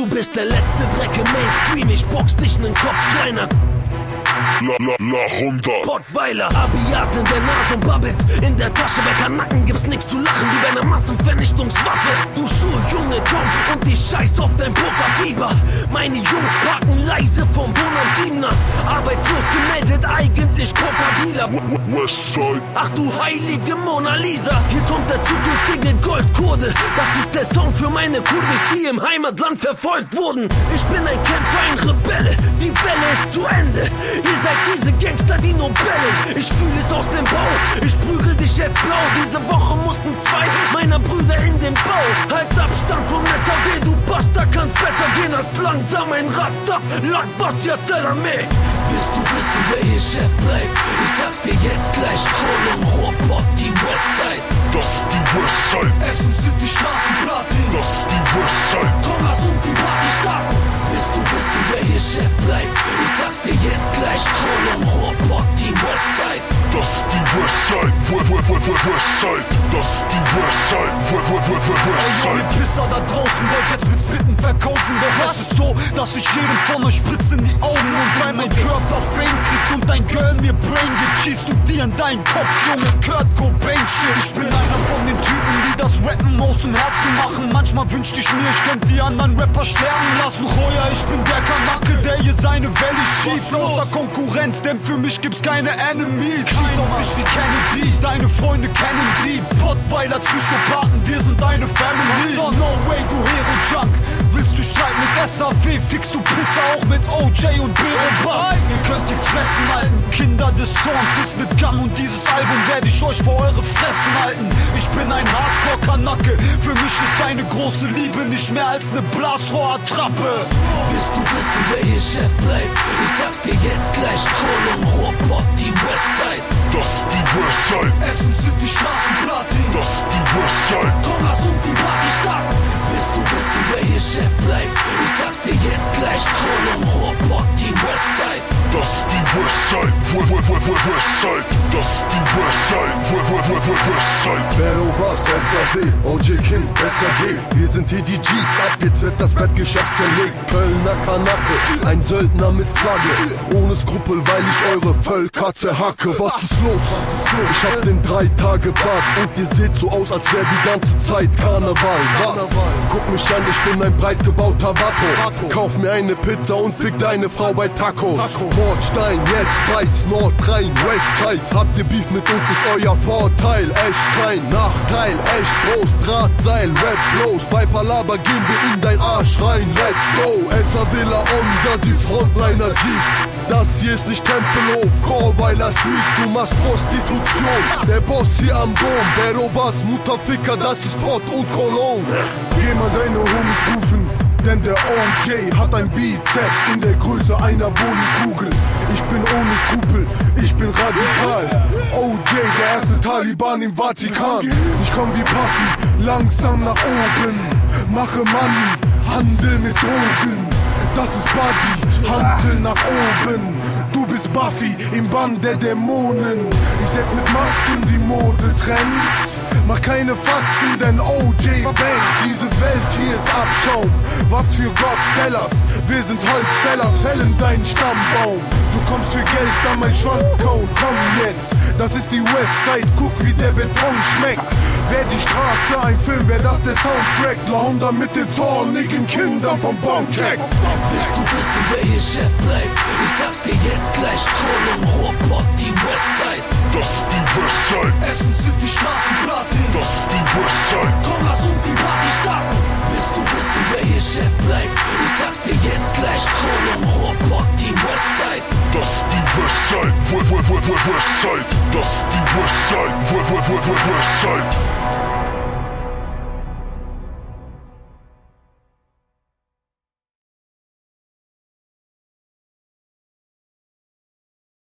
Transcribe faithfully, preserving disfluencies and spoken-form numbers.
bist der letzte Dreck im Mainstream, ich box dich nen Kopf kleiner. La, la, la hundert Pottweiler, Abiat in der Nase und Bubbles in der Tasche. Bei Kanacken gibt's nix zu lachen, wie bei einer Massenvernichtungswaffe. Du Schuljunge, komm und ich scheiß auf dein Pokerfieber. Meine Jungs parken leise vom Wohn am Siebener. Arbeitslos gemeldet, eigentlich Krokodiller. Westside. Ach du heilige Mona Lisa, hier kommt der zukünftige Goldkurde. Das ist der Song für meine Kurdis, die im Heimatland verfolgt wurden. Ich bin ein Kämpfer, ein Rebelle, die Welle ist zu Ende. Ihr seid diese Gangster, die nur bellen. Ich fühle es aus dem Bauch, ich prügel dich jetzt blau. Diese Woche mussten zwei meiner Brüder in den Bau. Halt Abstand vom S A W, du Bastard, kannst besser gehen als langsam ein Radar. Lakbas ya Salame. Willst du wissen, wer hier Chef bleibt? Ich sag's dir jetzt gleich, Kolon, Ruhrpott, die Westside. Das ist die Westside. Essen sind die Straßenplatin. Das ist die Westside. Komm, lass uns die Party starten. Willst du wissen, wer hier Chef bleibt? Ich sag's dir jetzt gleich, Kolon, Ruhrpott, die Westside. Das ist die Westside. Westside. Das ist die Westside. Westside. Ihr Pisser da draußen wollt jetzt mit Spitten verkaufen. Doch es ist so, dass ich jedem von euch spritze in die Augen. Und weil mein Körper Fame kriegt und dein Girl mir Brain gibt, schießt du dir in deinen Kopf, Junge, Kurt Cobain shit. Ich bin einer von den Typen, die das Rappen aus dem Herzen machen. Manchmal wünschte ich mir, ich könnte die anderen Rapper sterben lassen. Heuer, ich bin der Kanake, der hier seine Welle schießt. Außer Konkurrenz, denn für mich gibt's keine Enemies. Schieß auf mich wie Kennedy, deine Freunde kennen die Pottweiler, Psychopathen, wir sind deine Family. No, no way, du Hero-Junk. Willst du Streit mit S A W, fixst du Pisser auch mit O J und Bero. Ihr könnt die Fressen halten, Kinder des Zorns ist ne Gun und dieses Album werde ich euch vor eure Fressen halten. Ich bin ein Hardcore-Kanacke, für mich ist deine große Liebe nicht mehr als ne Blasrohrattrappe. Willst du wissen, wer hier Chef bleibt? Ich sag's dir jetzt gleich, Kolon, Ruhrpott, die Westside. Das ist die Westside. Essen sind die Straßenplatin. Das ist die Westside. Komm, lass uns die Party starten. Willst du wissen, wer hier Chef bleibt? Ich sag's dir jetzt gleich, Kolon, Ruhrpott, die Westside. Das ist die Westside. Westside. Das ist die Westside. Westside. Barrow Bass, S A W, O J Kim, S A G. Wir sind hier die Gs, ab geht's, wird das Rap-Geschäft zerlegt. Kölner Kanake, ein Söldner mit Flagge. Ohne Skrupel, weil ich eure Völker zerhacke. Was ist los? Ich hab den drei Tage Bart und ihr seht so aus, als wär die ganze Zeit Karneval. Was? Guck mich an, ich bin ein breit gebauter Vato. Kauf mir eine Pizza und fick deine Frau bei Tacos. Bordstein, jetzt Preis, Nordrhein, Westside. Habt ihr Beef mit uns, ist euer Vorteil. Echt klein, Nachteil, echt groß. Drahtseil, Rap Flows. Bei Palaber gehen wir in dein Arsch rein. Let's go, S A Villa Onda, die Frontliner Gs. Das hier ist nicht Tempelhof, Chorweiler Streets, du machst Prostitution. Der Boss hier am Dom, Barrow Bass, Mutterficker, das ist Pott und Cologne. Geh mal deine Homies rufen, denn der O J hat ein Bizeps in der Größe einer Bodenkugel. Ich bin ohne Skrupel, ich bin radikal. O J, der erste Taliban im Vatikan. Ich komm wie Puffy, langsam nach oben. Mache Money, Handel mit Drogen. Das ist Buddy, Handel nach oben. Du bist Buffy im Bann der Dämonen. Ich setz mit Masken die Modetrends. Mach keine Faxen, denn O J Bank. Diese Welt hier ist Abschaum. Was für Godfellas, wir sind Holzfällers, fällen deinen Stammbaum. Du kommst für Geld an mein Schwanz kauen, komm jetzt. Das ist die Westside, guck wie der Beton schmeckt. Wär die Straße ein Film, wär das der Soundtrack. Launder mit den zornigen Kindern vom Bouncheck. Willst du wissen, wer hier Chef bleibt? Ich sag's dir jetzt gleich, Kolon, Ruhrpott, die Westside. Das ist die Westside. Essen sind die Straßenplatin. Das ist die Westside. Komm, lass uns die Party starten. Willst du wissen, wer hier Chef bleibt? Ich sag's dir jetzt gleich, Kolon, Ruhrpott, die Westside. Das ist die Westside. Westside. Das ist die Westside. Westside.